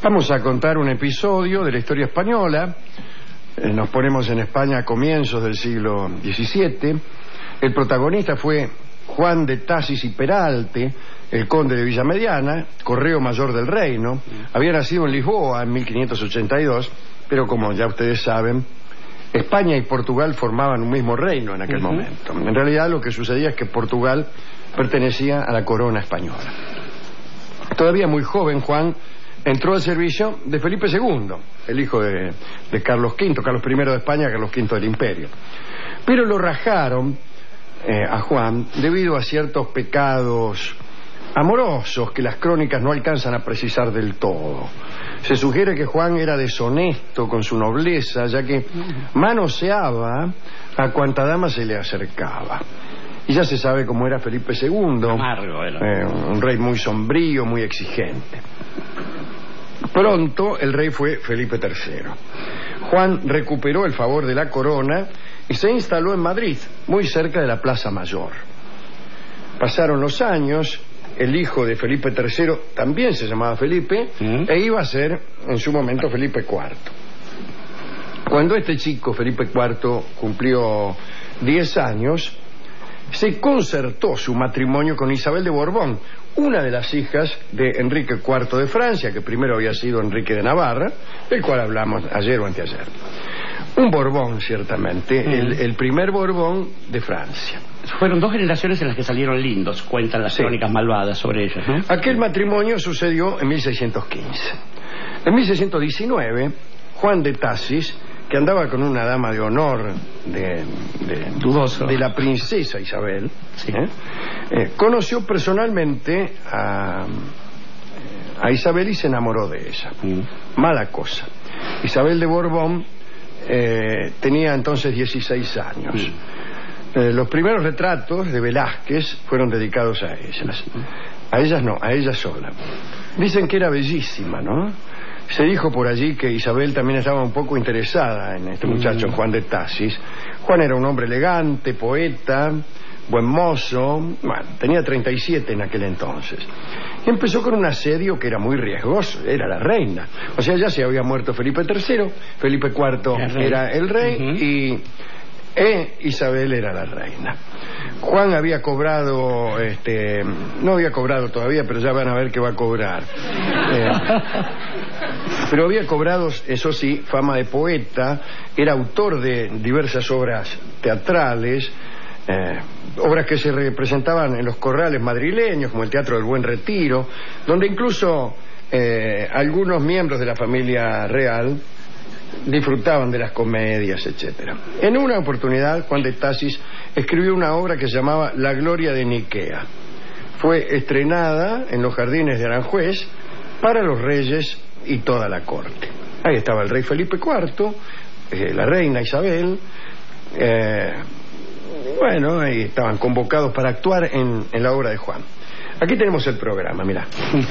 Vamos a contar un episodio de la historia española. Nos ponemos en España a comienzos del siglo XVII. El protagonista fue Juan de Tasis y Peralte, el conde de Villamediana, correo mayor del reino. Había nacido en Lisboa en 1582, pero como ya ustedes saben, España y Portugal formaban un mismo reino en aquel momento. En realidad lo que sucedía es que Portugal pertenecía a la corona española. Todavía muy joven, Juan entró al servicio de Felipe II, el hijo de Carlos V, Carlos I de España, Carlos V del Imperio. Pero lo rajaron a Juan debido a ciertos pecados amorosos que las crónicas no alcanzan a precisar del todo. Se sugiere que Juan era deshonesto con su nobleza, ya que manoseaba a cuanta dama se le acercaba. Y ya se sabe cómo era Felipe II, amargo era. Un rey muy sombrío, muy exigente. Pronto el rey fue Felipe III. Juan recuperó el favor de la corona y se instaló en Madrid, muy cerca de la Plaza Mayor. Pasaron los años, el hijo de Felipe III también se llamaba Felipe e iba a ser en su momento Felipe IV. Cuando este chico, Felipe IV, cumplió 10 años, se concertó su matrimonio con Isabel de Borbón, una de las hijas de Enrique IV de Francia, que primero había sido Enrique de Navarra, del cual hablamos ayer o anteayer. Un Borbón, ciertamente, el primer Borbón de Francia. Fueron 2 generaciones en las que salieron lindos, cuentan las crónicas malvadas sobre ellos, ¿no? Aquel matrimonio sucedió en 1615. En 1619, Juan de Tasis, que andaba con una dama de honor de la princesa Isabel, conoció personalmente a Isabel y se enamoró de ella. Mala cosa. Isabel de Borbón tenía entonces 16 años. Los primeros retratos de Velázquez fueron dedicados a ellas. A ellas no, a ella sola. Dicen que era bellísima, ¿no? Se dijo por allí que Isabel también estaba un poco interesada en este muchacho, Juan de Tasis. Juan era un hombre elegante, poeta, buen mozo. Bueno, tenía 37 en aquel entonces. Y empezó con un asedio que era muy riesgoso. Era la reina. O sea, ya se había muerto Felipe III, Felipe IV era el rey y Isabel era la reina. Juan había cobrado, no había cobrado todavía, pero ya van a ver que va a cobrar. Pero había cobrado, eso sí, fama de poeta, era autor de diversas obras teatrales, obras que se representaban en los corrales madrileños, como el Teatro del Buen Retiro, donde incluso algunos miembros de la familia real disfrutaban de las comedias, etcétera. En una oportunidad, Juan de Tasis escribió una obra que se llamaba La Gloria de Niquea. Fue estrenada en los jardines de Aranjuez para los reyes y toda la corte. Ahí estaba el rey Felipe IV, la reina Isabel. Bueno, ahí estaban convocados para actuar en la obra de Juan. Aquí tenemos el programa, mirá.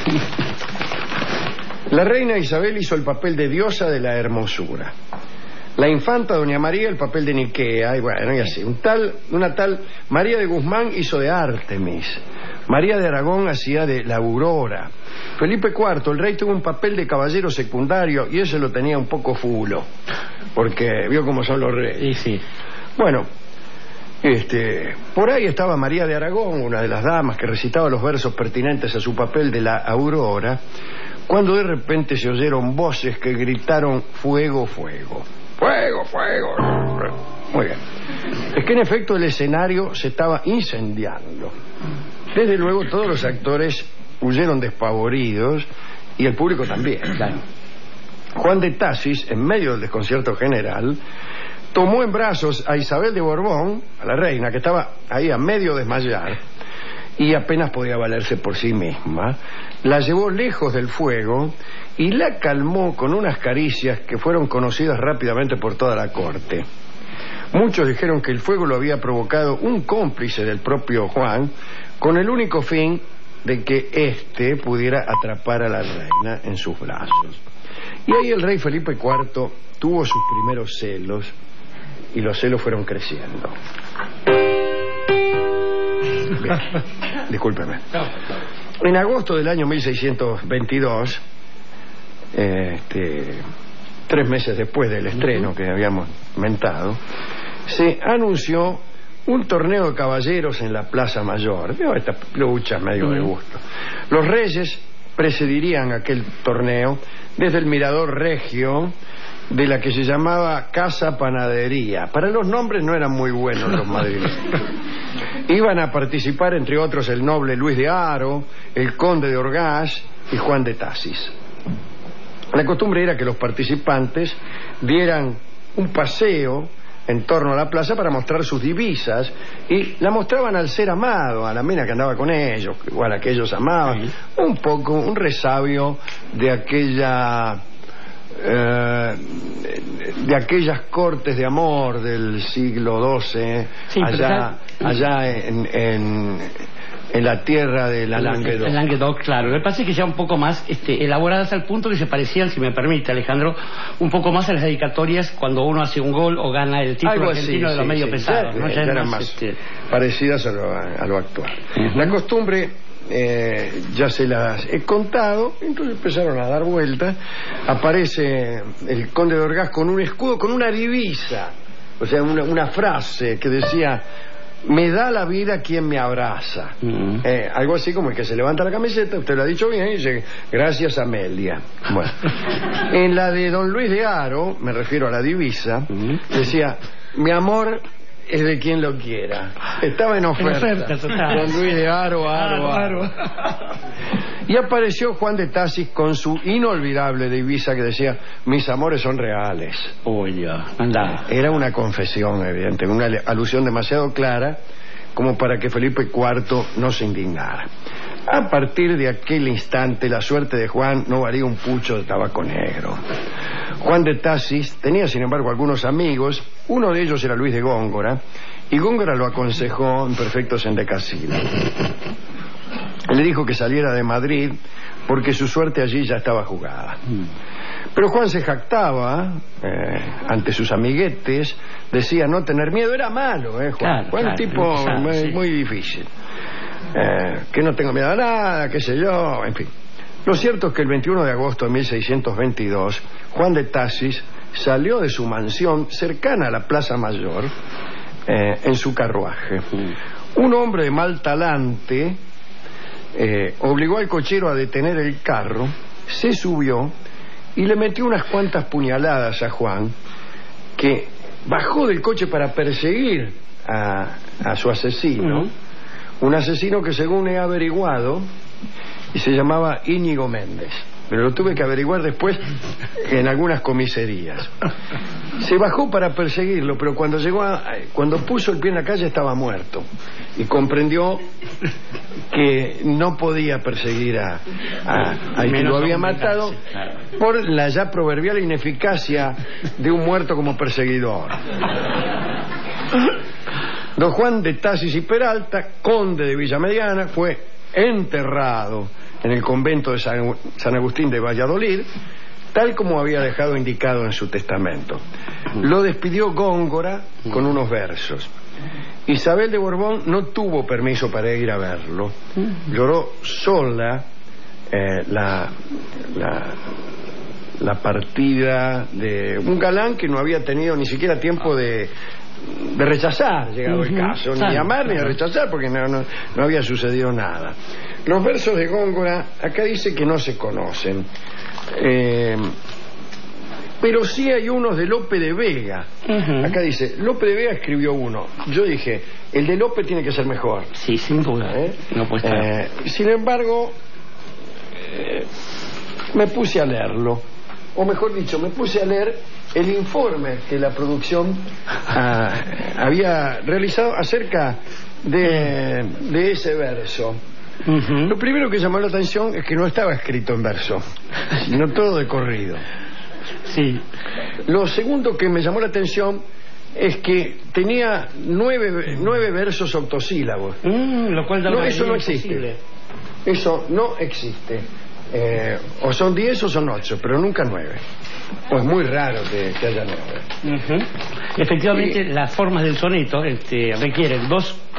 La reina Isabel hizo el papel de diosa de la hermosura. La infanta doña María el papel de Niquea, y bueno, y así. Una tal María de Guzmán hizo de Artemis. María de Aragón hacía de la Aurora. Felipe IV, el rey, tuvo un papel de caballero secundario y ese lo tenía un poco fulo, porque vio cómo son los reyes. Sí. Bueno, por ahí estaba María de Aragón, una de las damas que recitaba los versos pertinentes a su papel de la Aurora, cuando de repente se oyeron voces que gritaron fuego, fuego. ¡Fuego, fuego! Muy bien. Es que en efecto el escenario se estaba incendiando. Desde luego todos los actores huyeron despavoridos y el público también. Juan de Tasis, en medio del desconcierto general, tomó en brazos a Isabel de Borbón, a la reina, que estaba ahí a medio desmayar y apenas podía valerse por sí misma. La llevó lejos del fuego y la calmó con unas caricias que fueron conocidas rápidamente por toda la corte. Muchos dijeron que el fuego lo había provocado un cómplice del propio Juan, con el único fin de que éste pudiera atrapar a la reina en sus brazos. Y ahí el rey Felipe IV tuvo sus primeros celos, y los celos fueron creciendo. Bien, discúlpeme. En agosto del año 1622, 3 meses después del estreno que habíamos mentado, se anunció un torneo de caballeros en la Plaza Mayor. Esta lucha medio de gusto. Los reyes precedirían aquel torneo desde el mirador regio de la que se llamaba Casa Panadería. Para los nombres no eran muy buenos los madrileños. Iban a participar, entre otros, el noble Luis de Haro, el conde de Orgaz y Juan de Tasis. La costumbre era que los participantes dieran un paseo en torno a la plaza para mostrar sus divisas, y la mostraban al ser amado, a la mina que andaba con ellos, o a la que ellos amaban. Un poco un resabio de aquella de aquellas cortes de amor del siglo XII, sí, allá en la tierra de la Languedoc. En Languedoc, claro. Lo que pasa es que ya un poco más elaboradas al punto que se parecían, si me permite, Alejandro, un poco más a las dedicatorias cuando uno hace un gol o gana el título argentino de los medio pesados. Ya, ¿no? Ya eran más parecidas a lo actual. La costumbre ya se las he contado, entonces empezaron a dar vueltas. Aparece el conde de Orgaz con un escudo, con una divisa, o sea, una frase que decía: me da la vida quien me abraza. Algo así como el que se levanta la camiseta, usted lo ha dicho bien, y dice: gracias, Amelia. Bueno, en la de don Luis de Haro, me refiero a la divisa, decía: mi amor es de quien lo quiera. Estaba en oferta. Don Luis de Haro. Y apareció Juan de Tasis con su inolvidable divisa que decía: mis amores son reales. Oye, anda. Era una confesión evidente, una alusión demasiado clara como para que Felipe IV no se indignara. A partir de aquel instante, la suerte de Juan no valía un pucho de tabaco negro. Juan de Tasis tenía, sin embargo, algunos amigos. Uno de ellos era Luis de Góngora, y Góngora lo aconsejó en perfecto sendecasil. Le dijo que saliera de Madrid porque su suerte allí ya estaba jugada. Pero Juan se jactaba ante sus amiguetes, decía no tener miedo. Era malo, Juan. Juan, un tipo muy difícil. Que no tengo miedo a nada, qué sé yo, en fin. Lo cierto es que el 21 de agosto de 1622, Juan de Tasis salió de su mansión cercana a la Plaza Mayor en su carruaje. Un hombre de mal talante obligó al cochero a detener el carro, se subió y le metió unas cuantas puñaladas a Juan, que bajó del coche para perseguir a su asesino. Un asesino que, según he averiguado, se llamaba Íñigo Méndez, pero lo tuve que averiguar después en algunas comisarías. Se bajó para perseguirlo, pero cuando puso el pie en la calle estaba muerto, y comprendió que no podía perseguir a quien lo había matado por la ya proverbial ineficacia de un muerto como perseguidor. Don Juan de Tasis y Peralta, conde de Villamediana, fue enterrado en el convento de San Agustín de Valladolid, tal como había dejado indicado en su testamento. Lo despidió Góngora con unos versos. Isabel de Borbón no tuvo permiso para ir a verlo. Lloró sola la partida de un galán que no había tenido ni siquiera tiempo de rechazar, llegado el caso, ni de amar ni de rechazar, porque no había sucedido nada. Los versos de Góngora, acá dice que no se conocen, pero sí hay unos de Lope de Vega. Acá dice, Lope de Vega escribió uno. Yo dije, el de Lope tiene que ser mejor. Sí, sin duda. No puede estar. Sin embargo, me puse a leerlo, o mejor dicho, me puse a leer el informe que la producción había realizado acerca de ese verso. Lo primero que llamó la atención es que no estaba escrito en verso, sino todo de corrido. Sí. Lo segundo que me llamó la atención es que tenía 9 versos octosílabos. Lo cual da eso no existe. Eso no existe. O son 10 o son 8, pero nunca 9. Pues muy raro que haya 9. Efectivamente, las formas del soneto requieren 2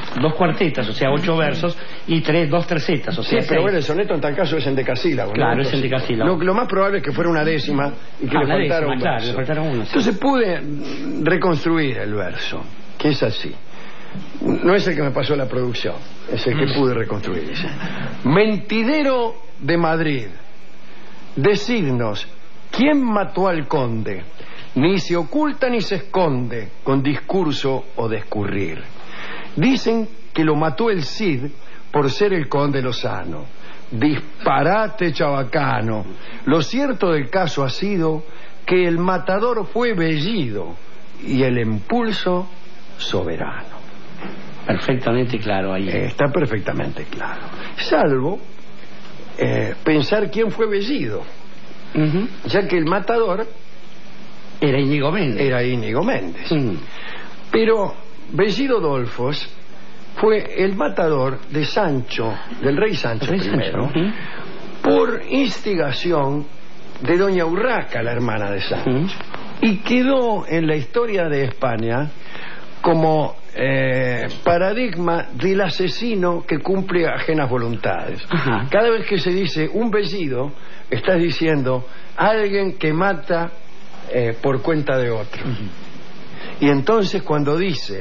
2 cuartetas, o sea, 8 versos, y 2 tercetas, o sea, sí, pero bueno, el soneto en tal caso es en decasílabo, claro, ¿no? es en decasílabo. Lo más probable es que fuera una décima y que le faltara un verso. Claro, le faltara uno, sí. Entonces pude reconstruir el verso, que es así. No es el que me pasó la producción, es el que pude reconstruir. Dice: mentidero de Madrid, decidnos, ¿quién mató al conde? Ni se oculta ni se esconde con discurso o discurrir. Dicen que lo mató el Cid por ser el conde Lozano. Disparate chabacano. Lo cierto del caso ha sido que el matador fue Bellido y el impulso soberano. Perfectamente claro ahí. Está perfectamente claro. Salvo pensar quién fue Bellido, ya que el matador era Íñigo Méndez. Pero Bellido Dolfos fue el matador de Sancho, del rey Sancho I, por instigación de doña Urraca, la hermana de Sancho, y quedó en la historia de España como paradigma del asesino que cumple ajenas voluntades. Cada vez que se dice un Bellido, estás diciendo alguien que mata por cuenta de otro. Y entonces cuando dice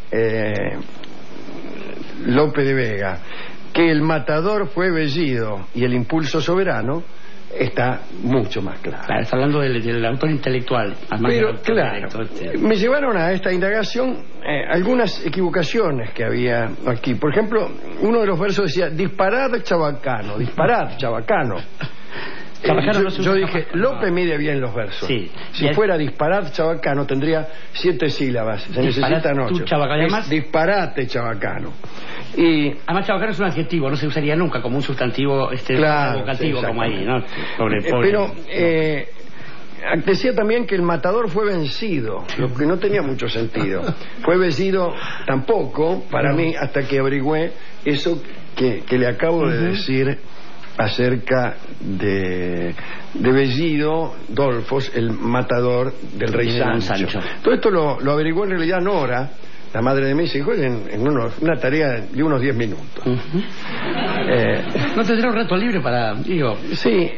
Lope de Vega que el matador fue Bellido y el impulso soberano, está mucho más claro. Claro, está hablando del autor intelectual. Pero claro, me llevaron a esta indagación algunas equivocaciones que había aquí. Por ejemplo, uno de los versos decía: disparad chabacano, disparad chabacano. Yo dije, Lope mide bien los versos. Sí. Si fuera disparad chabacano tendría 7 sílabas. Se necesitan 8. Disparate chabacano. Y además chabacano es un adjetivo, no se usaría nunca como un sustantivo evocativo, como ahí, ¿no? Pero decía también que el matador fue vencido, lo que no tenía mucho sentido. Fue vencido tampoco para mí hasta que averigüé eso que le acabo de decir acerca de Bellido Dolfos, el matador del rey Sancho. Todo esto lo averiguó en realidad Nora, la madre de mis hijos, en una tarea de unos 10 minutos. ¿No tendrá un rato libre para...? Sí,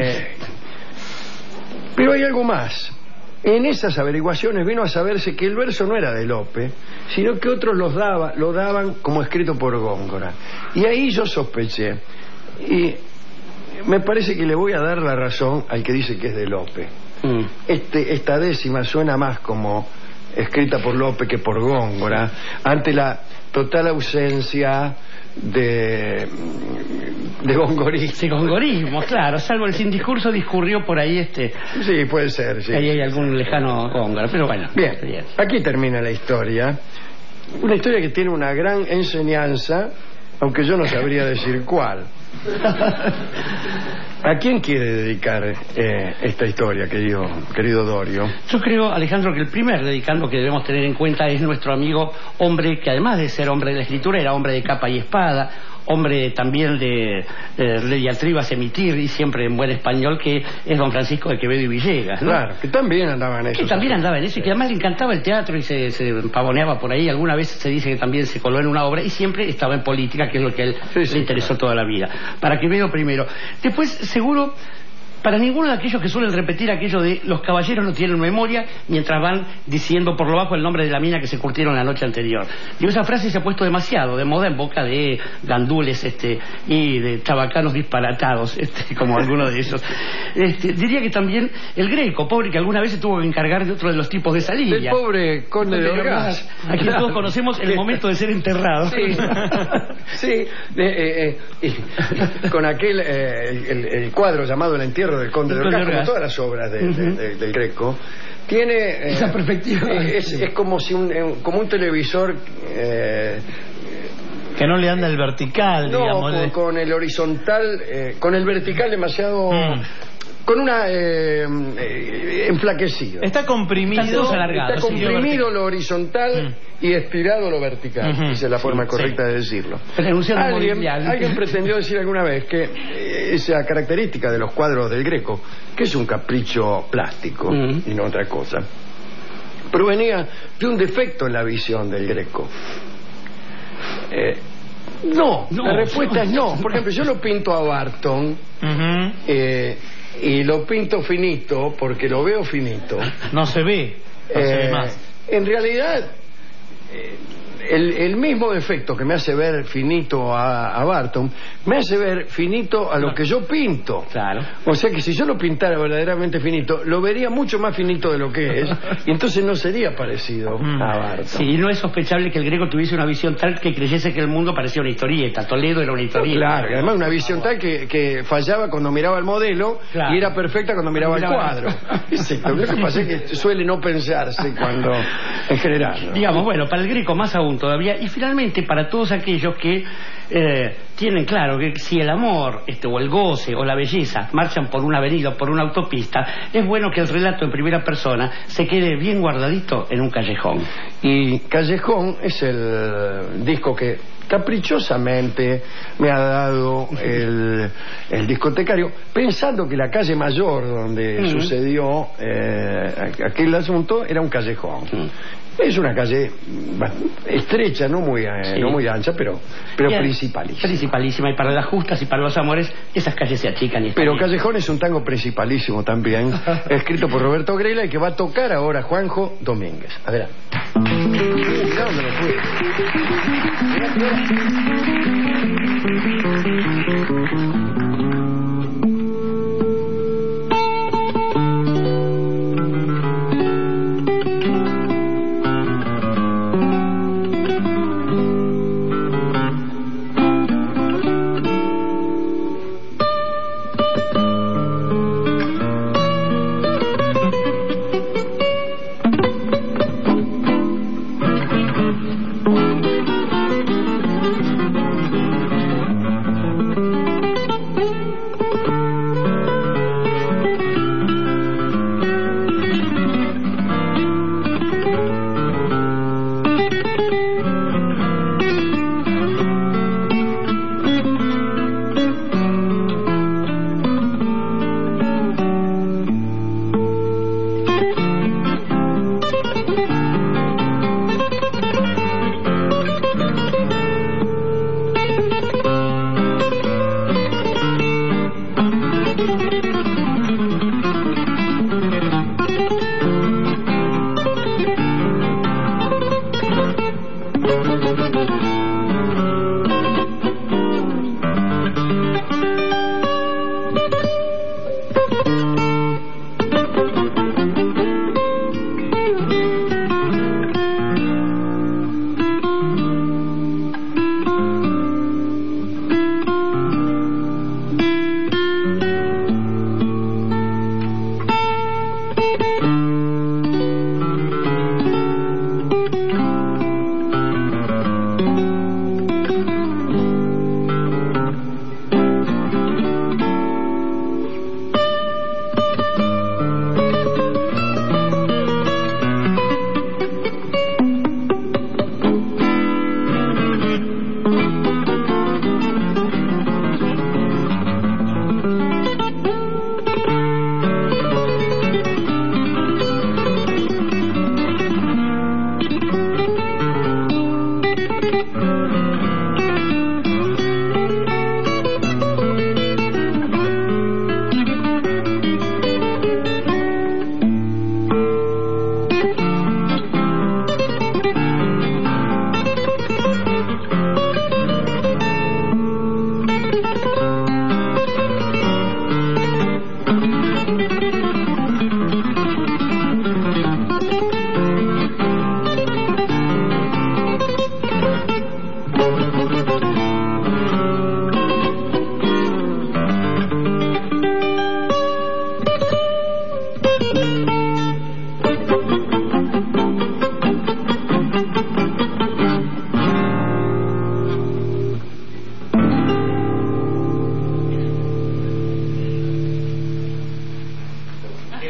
pero hay algo más. En esas averiguaciones vino a saberse que el verso no era de Lope, sino que otros lo daban como escrito por Góngora. Y ahí yo sospeché. Y me parece que le voy a dar la razón al que dice que es de Lope. Esta décima suena más como escrita por Lope que por Góngora, ante la total ausencia de gongorismo. Sí, gongorismo, claro, salvo el sin discurso discurrió por ahí Sí, puede ser, sí. Ahí hay algún lejano Góngora, pero bueno. Bien, aquí termina la historia. Una historia que tiene una gran enseñanza, aunque yo no sabría decir cuál. ¿A quién quiere dedicar esta historia, querido Dorio? Yo creo, Alejandro, que el primer dedicando que debemos tener en cuenta es nuestro amigo, hombre que además de ser hombre de la escritura era hombre de capa y espada, hombre también de diatribas emitir y siempre en buen español, que es don Francisco de Quevedo y Villegas, ¿no? Claro, que también andaba en eso. Que también andaba en eso y que además le encantaba el teatro y se pavoneaba por ahí. Alguna vez se dice que también se coló en una obra y siempre estaba en política, que es lo que a él le interesó toda la vida. Para Quevedo primero. Después, seguro, para ninguno de aquellos que suelen repetir aquello de los caballeros no tienen memoria mientras van diciendo por lo bajo el nombre de la mina que se curtieron la noche anterior. Y esa frase se ha puesto demasiado de moda en boca de gandules y de chabacanos disparatados, como alguno de esos. Diría que también el Greco, pobre, que alguna vez se tuvo que encargar de otro de los tipos de salida. El pobre conde de Orgaz. Aquí todos conocemos el momento de ser enterrado. Sí, con aquel el cuadro llamado El entierro del conde de Orgaz, como todas las obras del Greco, tiene esa perspectiva. Es como si como un televisor que no le anda el vertical, digamos. Con el horizontal, con el vertical demasiado con una enflaquecido. Está comprimido, está comprimido lo horizontal y estirado lo vertical. Esa es la forma correcta de decirlo. Alguien pretendió decir alguna vez que esa característica de los cuadros del Greco, que es un capricho plástico y no otra cosa, provenía de un defecto en la visión del Greco. No, la respuesta es no. Por ejemplo, yo lo pinto a Barton y lo pinto finito porque lo veo finito. No se ve, no se ve más. En realidad, el mismo defecto que me hace ver finito a Barton me hace ver finito a lo que yo pinto. Claro. O sea que si yo lo pintara verdaderamente finito, lo vería mucho más finito de lo que es, y entonces no sería parecido a Barton. Sí, y no es sospechable que el Greco tuviese una visión tal que creyese que el mundo parecía una historieta. Toledo era una historieta. Claro, y además una visión tal que fallaba cuando miraba el modelo, claro, y era perfecta cuando miraba el cuadro. Exacto. Lo que pasa es que suele no pensarse cuando, en general, ¿no? Digamos, bueno, para el Greco más aún todavía, y finalmente para todos aquellos que tienen claro que si el amor o el goce o la belleza marchan por una avenida o por una autopista, es bueno que el relato en primera persona se quede bien guardadito en un callejón. Y Callejón es el disco que caprichosamente me ha dado el discotecario, pensando que la calle mayor donde sucedió aquel asunto era un callejón. Es una calle estrecha, no muy ancha, pero principalísima. Principalísima, y para las justas y para los amores esas calles se achican. Pero Callejón es un tango principalísimo también, escrito por Roberto Grela y que va a tocar ahora Juanjo Domínguez. Adelante. Mirá dónde me fui.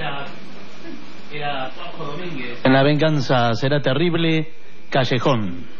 En La venganza será terrible, Callejón.